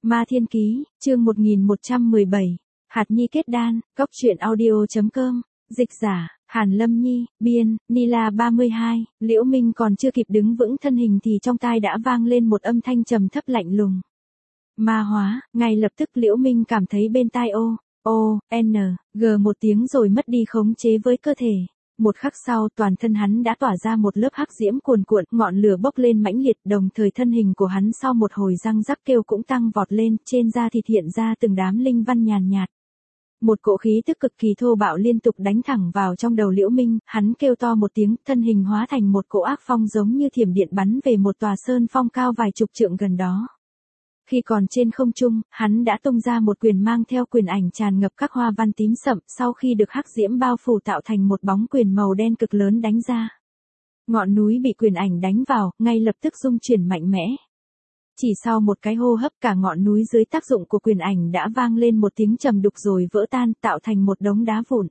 Ma Thiên Ký, chương 1117, Hạt Nhi kết đan, Cốc truyện audio.com, dịch giả, Hàn Lâm Nhi, biên, Nila 32, Liễu Minh còn chưa kịp đứng vững thân hình thì trong tai đã vang lên một âm thanh trầm thấp lạnh lùng. Ma hóa, ngay lập tức Liễu Minh cảm thấy bên tai G một tiếng rồi mất đi khống chế với cơ thể. Một khắc sau toàn thân hắn đã tỏa ra một lớp hắc diễm cuồn cuộn, ngọn lửa bốc lên mãnh liệt, đồng thời thân hình của hắn sau một hồi răng rắc kêu cũng tăng vọt lên, trên da thịt hiện ra từng đám linh văn nhàn nhạt. Một cỗ khí tức cực kỳ thô bạo liên tục đánh thẳng vào trong đầu Liễu Minh, hắn kêu to một tiếng, thân hình hóa thành một cỗ ác phong giống như thiểm điện bắn về một tòa sơn phong cao vài chục trượng gần đó. Khi còn trên không trung, hắn đã tung ra một quyền mang theo quyền ảnh tràn ngập các hoa văn tím sậm, sau khi được hắc diễm bao phủ tạo thành một bóng quyền màu đen cực lớn đánh ra. Ngọn núi bị quyền ảnh đánh vào, ngay lập tức rung chuyển mạnh mẽ. Chỉ sau một cái hô hấp cả ngọn núi dưới tác dụng của quyền ảnh đã vang lên một tiếng trầm đục rồi vỡ tan, tạo thành một đống đá vụn.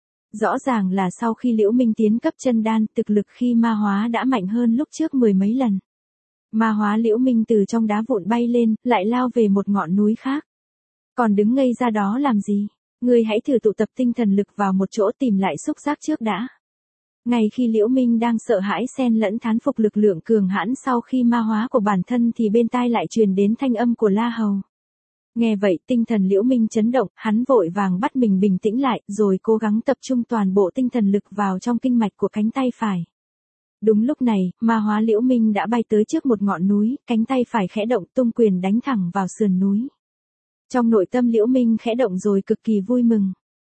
Rõ ràng là sau khi Liễu Minh tiến cấp chân đan, thực lực khi ma hóa đã mạnh hơn lúc trước mười mấy lần. Ma hóa Liễu Minh từ trong đá vụn bay lên, lại lao về một ngọn núi khác. Còn đứng ngây ra đó làm gì? Ngươi hãy thử tụ tập tinh thần lực vào một chỗ tìm lại xúc giác trước đã. Ngay khi Liễu Minh đang sợ hãi xen lẫn thán phục lực lượng cường hãn sau khi ma hóa của bản thân thì bên tai lại truyền đến thanh âm của La Hầu. Nghe vậy tinh thần Liễu Minh chấn động, hắn vội vàng bắt mình bình tĩnh lại, rồi cố gắng tập trung toàn bộ tinh thần lực vào trong kinh mạch của cánh tay phải. Đúng lúc này, ma hóa Liễu Minh đã bay tới trước một ngọn núi, cánh tay phải khẽ động tung quyền đánh thẳng vào sườn núi. Trong nội tâm Liễu Minh khẽ động rồi cực kỳ vui mừng.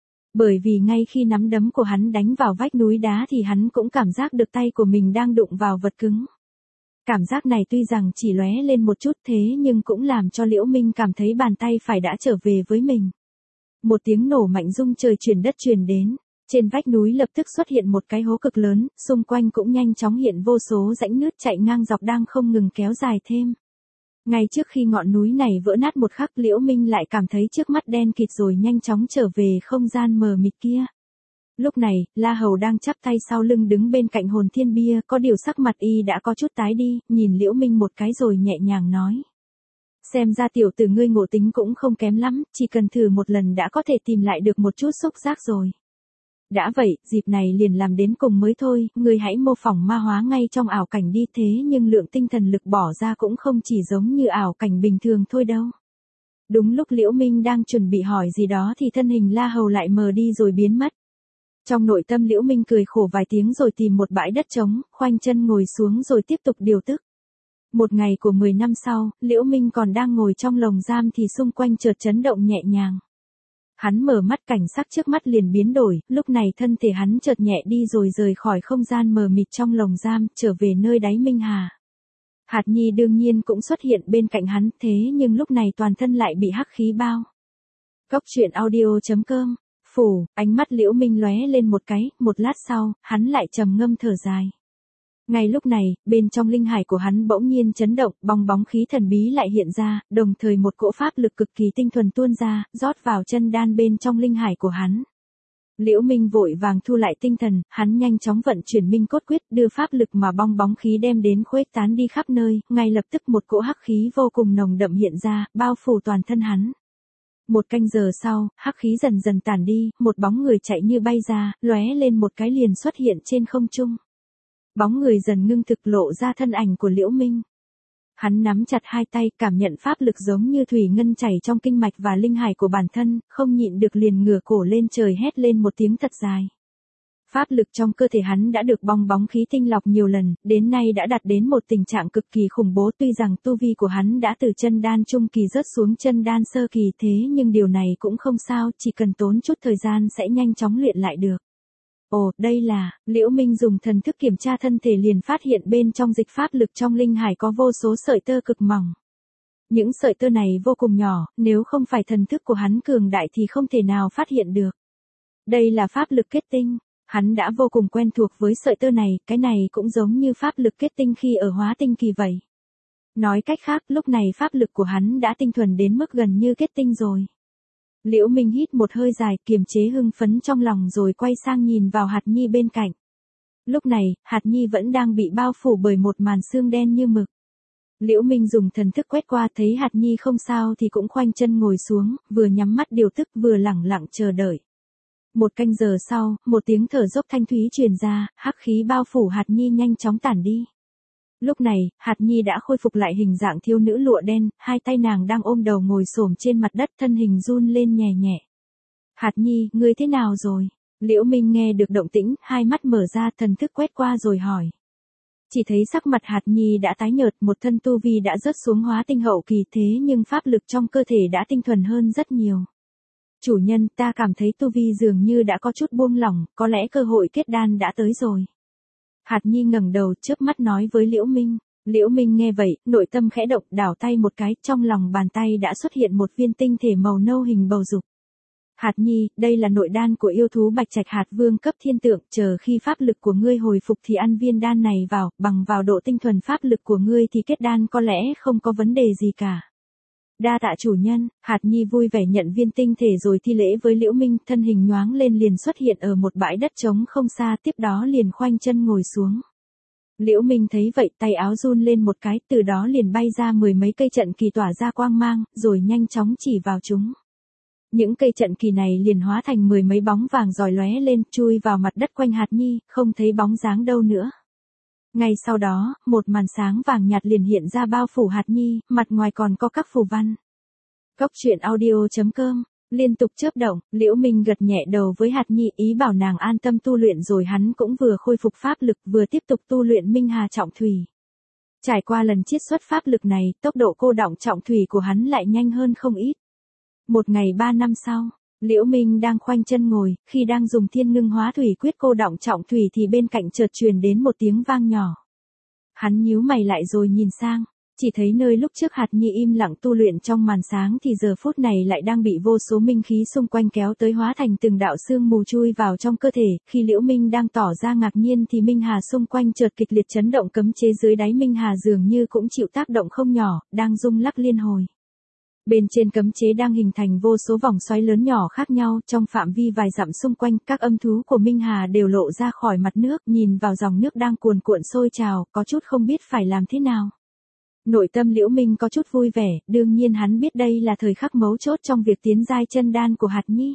Bởi vì ngay khi nắm đấm của hắn đánh vào vách núi đá thì hắn cũng cảm giác được tay của mình đang đụng vào vật cứng. Cảm giác này tuy rằng chỉ lóe lên một chút thế nhưng cũng làm cho Liễu Minh cảm thấy bàn tay phải đã trở về với mình. Một tiếng nổ mạnh rung trời chuyển đất truyền đến. Trên vách núi lập tức xuất hiện một cái hố cực lớn, xung quanh cũng nhanh chóng hiện vô số rãnh nứt chạy ngang dọc đang không ngừng kéo dài thêm. Ngay trước khi ngọn núi này vỡ nát một khắc Liễu Minh lại cảm thấy trước mắt đen kịt rồi nhanh chóng trở về không gian mờ mịt kia. Lúc này, La Hầu đang chắp tay sau lưng đứng bên cạnh hồn thiên bia, có điều sắc mặt y đã có chút tái đi, nhìn Liễu Minh một cái rồi nhẹ nhàng nói. Xem ra tiểu tử ngươi ngộ tính cũng không kém lắm, chỉ cần thử một lần đã có thể tìm lại được một chút xúc giác rồi. Đã vậy, dịp này liền làm đến cùng mới thôi, ngươi hãy mô phỏng ma hóa ngay trong ảo cảnh đi thế nhưng lượng tinh thần lực bỏ ra cũng không chỉ giống như ảo cảnh bình thường thôi đâu. Đúng lúc Liễu Minh đang chuẩn bị hỏi gì đó thì thân hình La Hầu lại mờ đi rồi biến mất. Trong nội tâm Liễu Minh cười khổ vài tiếng rồi tìm một bãi đất trống, khoanh chân ngồi xuống rồi tiếp tục điều tức. Một ngày của 10 năm sau, Liễu Minh còn đang ngồi trong lồng giam thì xung quanh chợt chấn động nhẹ nhàng. Hắn mở mắt cảnh sắc trước mắt liền biến đổi, lúc này thân thể hắn chợt nhẹ đi rồi rời khỏi không gian mờ mịt trong lồng giam, trở về nơi đáy Minh Hà. Hạt Nhi đương nhiên cũng xuất hiện bên cạnh hắn, thế nhưng lúc này toàn thân lại bị hắc khí bao. Cốc truyện audio.com, phủ, ánh mắt Liễu Minh lóe lên một cái, một lát sau, hắn lại trầm ngâm thở dài. Ngay lúc này, bên trong linh hải của hắn bỗng nhiên chấn động, bong bóng khí thần bí lại hiện ra, đồng thời một cỗ pháp lực cực kỳ tinh thuần tuôn ra, rót vào chân đan bên trong linh hải của hắn. Liễu Minh vội vàng thu lại tinh thần, hắn nhanh chóng vận chuyển minh cốt quyết, đưa pháp lực mà bong bóng khí đem đến khuếch tán đi khắp nơi, ngay lập tức một cỗ hắc khí vô cùng nồng đậm hiện ra, bao phủ toàn thân hắn. Một canh giờ sau, hắc khí dần dần tản đi, một bóng người chạy như bay ra, lóe lên một cái liền xuất hiện trên không trung. Bóng người dần ngưng thực lộ ra thân ảnh của Liễu Minh. Hắn nắm chặt hai tay, cảm nhận pháp lực giống như thủy ngân chảy trong kinh mạch và linh hải của bản thân, không nhịn được liền ngửa cổ lên trời hét lên một tiếng thật dài. Pháp lực trong cơ thể hắn đã được bong bóng khí tinh lọc nhiều lần, đến nay đã đạt đến một tình trạng cực kỳ khủng bố, tuy rằng tu vi của hắn đã từ chân đan trung kỳ rớt xuống chân đan sơ kỳ thế nhưng điều này cũng không sao, chỉ cần tốn chút thời gian sẽ nhanh chóng luyện lại được. Ồ, đây là, Liễu Minh dùng thần thức kiểm tra thân thể liền phát hiện bên trong dịch pháp lực trong linh hải có vô số sợi tơ cực mỏng. Những sợi tơ này vô cùng nhỏ, nếu không phải thần thức của hắn cường đại thì không thể nào phát hiện được. Đây là pháp lực kết tinh, hắn đã vô cùng quen thuộc với sợi tơ này, cái này cũng giống như pháp lực kết tinh khi ở hóa tinh kỳ vậy. Nói cách khác, lúc này pháp lực của hắn đã tinh thuần đến mức gần như kết tinh rồi. Liễu Minh hít một hơi dài, kiềm chế hưng phấn trong lòng rồi quay sang nhìn vào Hạt Nhi bên cạnh. Lúc này, Hạt Nhi vẫn đang bị bao phủ bởi một màn sương đen như mực. Liễu Minh dùng thần thức quét qua thấy Hạt Nhi không sao thì cũng khoanh chân ngồi xuống, vừa nhắm mắt điều tức vừa lẳng lặng chờ đợi. Một canh giờ sau, một tiếng thở dốc thanh thúy truyền ra, hắc khí bao phủ Hạt Nhi nhanh chóng tản đi. Lúc này, Hạt Nhi đã khôi phục lại hình dạng thiếu nữ lụa đen, hai tay nàng đang ôm đầu ngồi xổm trên mặt đất, thân hình run lên nhẹ nhẹ. Hạt Nhi, ngươi thế nào rồi? Liễu Minh nghe được động tĩnh, hai mắt mở ra, thần thức quét qua rồi hỏi. Chỉ thấy sắc mặt Hạt Nhi đã tái nhợt, một thân tu vi đã rớt xuống hóa tinh hậu kỳ, thế nhưng pháp lực trong cơ thể đã tinh thuần hơn rất nhiều. Chủ nhân, ta cảm thấy tu vi dường như đã có chút buông lỏng, có lẽ cơ hội kết đan đã tới rồi. Hạt Nhi ngẩng đầu, chớp mắt nói với Liễu Minh. Liễu Minh nghe vậy, nội tâm khẽ động, đảo tay một cái, trong lòng bàn tay đã xuất hiện một viên tinh thể màu nâu hình bầu dục. Hạt Nhi, đây là nội đan của yêu thú Bạch Trạch Hạt Vương cấp thiên tượng, chờ khi pháp lực của ngươi hồi phục thì ăn viên đan này vào, bằng vào độ tinh thuần pháp lực của ngươi thì kết đan có lẽ không có vấn đề gì cả. Đa tạ chủ nhân. Hạt Nhi vui vẻ nhận viên tinh thể rồi thi lễ với Liễu Minh, thân hình nhoáng lên liền xuất hiện ở một bãi đất trống không xa, tiếp đó liền khoanh chân ngồi xuống. Liễu Minh thấy vậy, tay áo run lên một cái, từ đó liền bay ra 10 mấy cây trận kỳ tỏa ra quang mang, rồi nhanh chóng chỉ vào chúng. Những cây trận kỳ này liền hóa thành 10 mấy bóng vàng rọi lóe lên, chui vào mặt đất quanh Hạt Nhi, không thấy bóng dáng đâu nữa. Ngay sau đó, một màn sáng vàng nhạt liền hiện ra bao phủ Hạt Nhi, mặt ngoài còn có các phù văn. Cốc truyện audio.com, liên tục chớp động, Liễu Minh gật nhẹ đầu với Hạt Nhi, ý bảo nàng an tâm tu luyện, rồi hắn cũng vừa khôi phục pháp lực vừa tiếp tục tu luyện Minh Hà Trọng Thủy. Trải qua lần chiết xuất pháp lực này, tốc độ cô đọng trọng thủy của hắn lại nhanh hơn không ít. Một ngày 3 năm sau, Liễu Minh đang khoanh chân ngồi, khi đang dùng Thiên Ngưng Hóa Thủy quyết cô đọng trọng thủy thì bên cạnh chợt truyền đến một tiếng vang nhỏ. Hắn nhíu mày lại rồi nhìn sang, chỉ thấy nơi lúc trước Hạt Nhi im lặng tu luyện trong màn sáng thì giờ phút này lại đang bị vô số minh khí xung quanh kéo tới, hóa thành từng đạo sương mù chui vào trong cơ thể. Khi Liễu Minh đang tỏ ra ngạc nhiên thì Minh Hà xung quanh chợt kịch liệt chấn động, cấm chế dưới đáy Minh Hà dường như cũng chịu tác động không nhỏ, đang rung lắc liên hồi. Bên trên cấm chế đang hình thành vô số vòng xoáy lớn nhỏ khác nhau, trong phạm vi vài dặm xung quanh, các âm thú của Minh Hà đều lộ ra khỏi mặt nước, nhìn vào dòng nước đang cuồn cuộn sôi trào, có chút không biết phải làm thế nào. Nội tâm Liễu Minh có chút vui vẻ, đương nhiên hắn biết đây là thời khắc mấu chốt trong việc tiến giai chân đan của Hạt Nhi.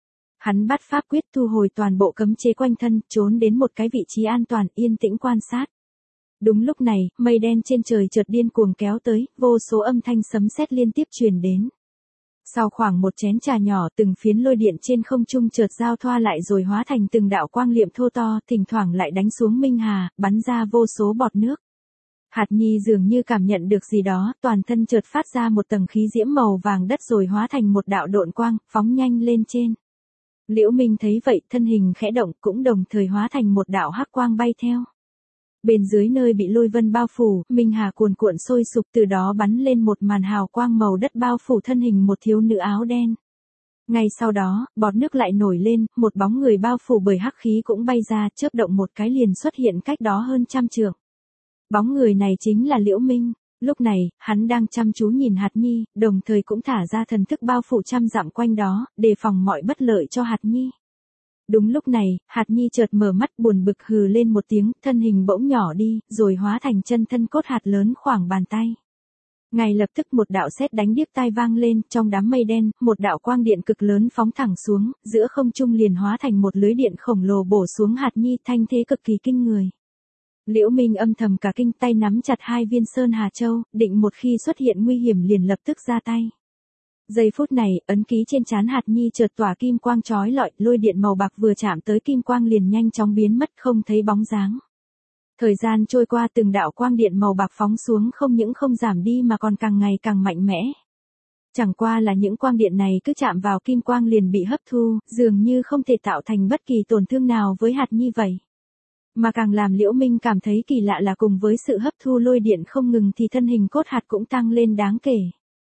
Hắn bắt pháp quyết thu hồi toàn bộ cấm chế quanh thân, trốn đến một cái vị trí an toàn, yên tĩnh quan sát. Đúng lúc này, mây đen trên trời chợt điên cuồng kéo tới, vô số âm thanh sấm sét liên tiếp truyền đến. Sau khoảng một chén trà nhỏ, từng phiến lôi điện trên không trung chợt giao thoa lại rồi hóa thành từng đạo quang liệm thô to, thỉnh thoảng lại đánh xuống Minh Hà, bắn ra vô số bọt nước. Hạt Nhi dường như cảm nhận được gì đó, toàn thân chợt phát ra một tầng khí diễm màu vàng đất rồi hóa thành một đạo độn quang, phóng nhanh lên trên. Liễu Minh thấy vậy, thân hình khẽ động, cũng đồng thời hóa thành một đạo hắc quang bay theo. Bên dưới nơi bị lôi vân bao phủ, Minh Hà cuồn cuộn sôi sục, từ đó bắn lên một màn hào quang màu đất bao phủ thân hình một thiếu nữ áo đen. Ngay sau đó, bọt nước lại nổi lên, một bóng người bao phủ bởi hắc khí cũng bay ra, chớp động một cái liền xuất hiện cách đó hơn 100 trượng. Bóng người này chính là Liễu Minh. Lúc này, hắn đang chăm chú nhìn Hạt Nhi, đồng thời cũng thả ra thần thức bao phủ 100 dặm quanh đó, đề phòng mọi bất lợi cho Hạt Nhi. Đúng lúc này, Hạt Nhi chợt mở mắt buồn bực hừ lên một tiếng, thân hình bỗng nhỏ đi, rồi hóa thành chân thân cốt hạt lớn khoảng bàn tay. Ngay lập tức một đạo sét đánh điếc tai vang lên, trong đám mây đen, một đạo quang điện cực lớn phóng thẳng xuống, giữa không trung liền hóa thành một lưới điện khổng lồ bổ xuống Hạt Nhi, thanh thế cực kỳ kinh người. Liễu Minh âm thầm cả kinh, tay nắm chặt hai viên Sơn Hà Châu, định một khi xuất hiện nguy hiểm liền lập tức ra tay. Giây phút này, ấn ký trên trán Hạt Nhi chợt tỏa kim quang chói lọi, lôi điện màu bạc vừa chạm tới kim quang liền nhanh chóng biến mất, không thấy bóng dáng. Thời gian trôi qua, từng đạo quang điện màu bạc phóng xuống không những không giảm đi mà còn càng ngày càng mạnh mẽ. Chẳng qua là những quang điện này cứ chạm vào kim quang liền bị hấp thu, dường như không thể tạo thành bất kỳ tổn thương nào với Hạt Nhi vậy. Mà càng làm Liễu Minh cảm thấy kỳ lạ là cùng với sự hấp thu lôi điện không ngừng thì thân hình cốt hạt cũng tăng lên đáng kể.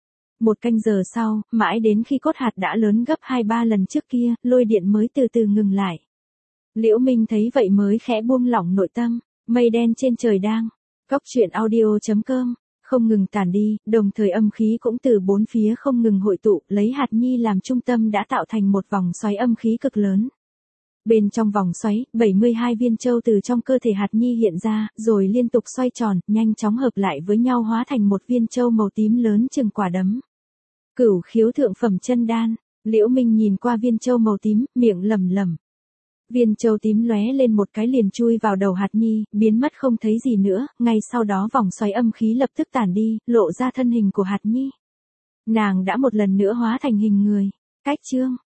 Một canh giờ sau, mãi đến khi cốt hạt đã lớn gấp 2-3 lần trước kia, lôi điện mới từ từ ngừng lại. Liễu Minh thấy vậy mới khẽ buông lỏng nội tâm, mây đen trên trời đang, cốc truyện audio.com, không ngừng tản đi, đồng thời âm khí cũng từ bốn phía không ngừng hội tụ, lấy Hạt Nhi làm trung tâm đã tạo thành một vòng xoáy âm khí cực lớn. Bên trong vòng xoáy, 72 viên châu từ trong cơ thể hạt nhi hiện ra, rồi liên tục xoay tròn, nhanh chóng hợp lại với nhau hóa thành một viên châu màu tím lớn chừng quả đấm. Cửu khiếu thượng phẩm chân đan. Liễu Minh nhìn qua viên châu màu tím, miệng lẩm lẩm. Viên châu tím lóe lên một cái liền chui vào đầu hạt nhi, biến mất không thấy gì nữa, ngay sau đó vòng xoáy âm khí lập tức tản đi, lộ ra thân hình của hạt nhi. Nàng đã một lần nữa hóa thành hình người. Cách chương